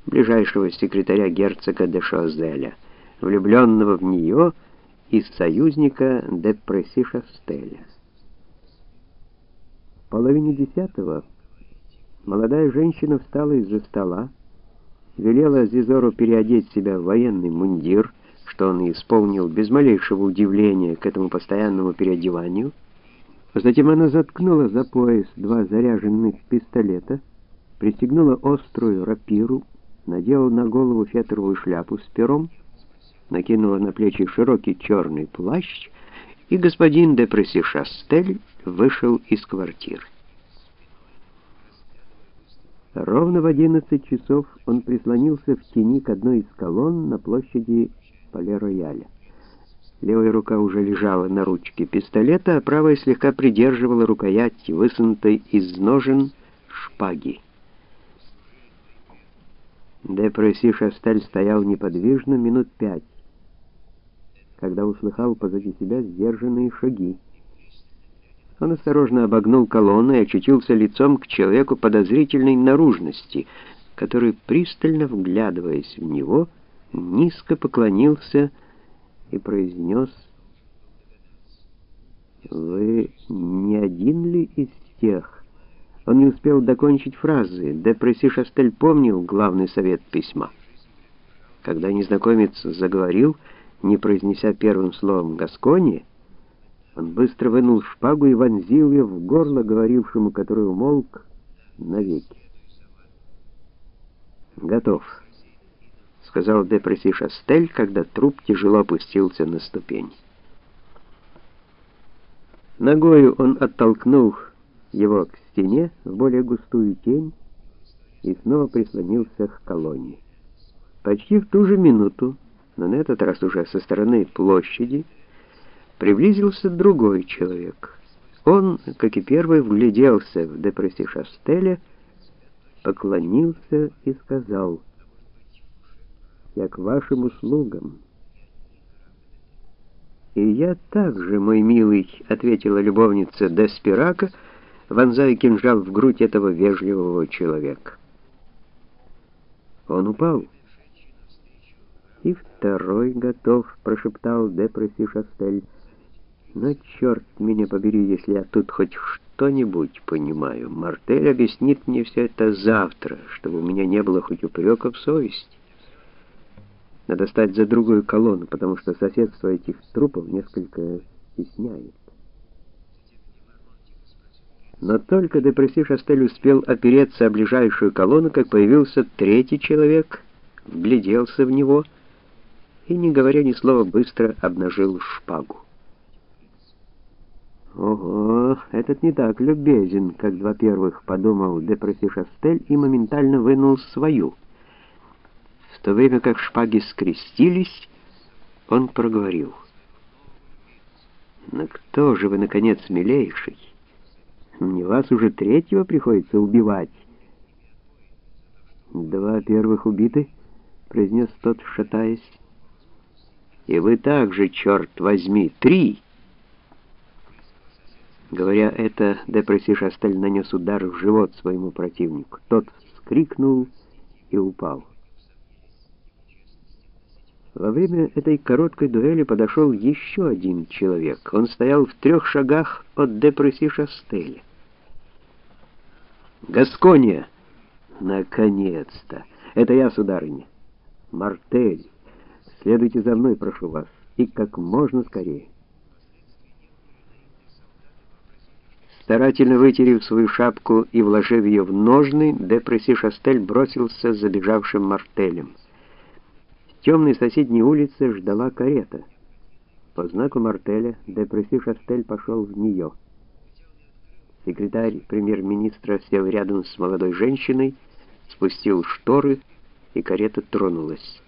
ближайшего секретаря герцога де Шозеля, влюбленного в нее и союзника де Преси-Шастеля. В половине 10 молодая женщина встала из-за стола, велела Зизору переодеть себя в военный мундир, что он и исполнил без малейшего удивления к этому постоянному переодеванию. Затем она заткнула за пояс 2 заряженных пистолета, пристегнула острую рапиру, надела на голову фетровую шляпу с пером, накинула на плечи широкий черный плащ, и господин де Преси-Шастель вышел из квартиры. Ровно в 11 часов он прислонился в тени к одной из колонн на площади Пале-Рояля. Левая рука уже лежала на ручке пистолета, а правая слегка придерживала рукоять, высунутой из ножен шпаги. Де Преси-Шастель стоял неподвижно минут 5, когда услыхал позади себя сдержанные шаги. Он осторожно обогнул колонну и очутился лицом к человеку подозрительной наружности, который, пристально вглядываясь в него, низко поклонился и произнес: «Вы не один ли из тех?» Он не успел докончить фразы. Де Преси-Шастель помнил главный совет письма. Когда незнакомец заговорил, не произнеся первым словом «Гаскония», он быстро вынул шпагу и вонзил ее в горло говорившему, который умолк навеки. «Готов», — сказал де Преси-Шастель, когда труп тяжело опустился на ступень. Ногою он оттолкнул его к стене в более густую тень и снова прислонился к колонне. Почти в ту же минуту, но на этот раз уже со стороны площади, приблизился другой человек. Он, как и первый, вгляделся в де Преси-Шастеля, поклонился и сказал: «Я к вашим услугам». «И я также, мой милый», — ответила любовница де Спирака, вонзая кинжал в грудь этого вежливого человека. Он упал. «И второй готов», — прошептал де Преси-Шастель. «Но черт меня побери, если я тут хоть что-нибудь понимаю. Мартель объяснит мне все это завтра, чтобы у меня не было хоть упрека в совести. Надо стать за другую колонну, потому что соседство этих трупов несколько стесняет». Но только де Преси-Шастель успел опереться о ближайшую колонну, как появился третий человек, вгляделся в него и, не говоря ни слова, быстро обнажил шпагу. «Ого, этот не так любезен, как 2 первых», — подумал де Преси-Шастель и моментально вынул свою. В то время как шпаги скрестились, он проговорил: «Ну кто же вы, наконец, милейший? Мне вас уже 3-го приходится убивать». «2 первых убиты», — произнес тот, шатаясь. «И вы также, черт возьми, 3!» Говоря это, де Преси-Шастель нанес удар в живот своему противнику. Тот вскрикнул и упал. Во время этой короткой дуэли подошел еще один человек. Он стоял в 3 шагах от де Преси-Шастеля. «Гаскония!» «Наконец-то! Это я, сударыня! Мартель! Следуйте за мной, прошу вас, и как можно скорее!» Старательно вытерев свою шапку и вложив ее в ножны, де Преси-Шастель бросился за бежавшим Мартелем. В темной соседней улице ждала карета. По знаку Мартеля де Преси-Шастель пошел в нее. Секретарь премьер-министра сел рядом с молодой женщиной, спустил шторы, и карета тронулась.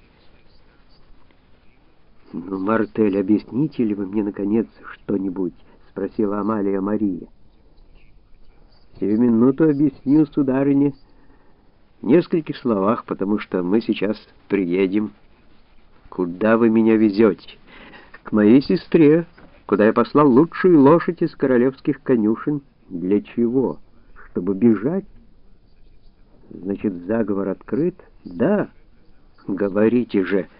«Ну, Мартель, объясните ли вы мне, наконец, что-нибудь?» — спросила Амалия Мария. «Сию минуту объясню, сударыня, в нескольких словах, потому что мы сейчас приедем». «Куда вы меня везете?» «К моей сестре, куда я послал лучшую лошадь из королевских конюшен». «Для чего? Чтобы бежать?» «Значит, заговор открыт?» «Да, говорите же»,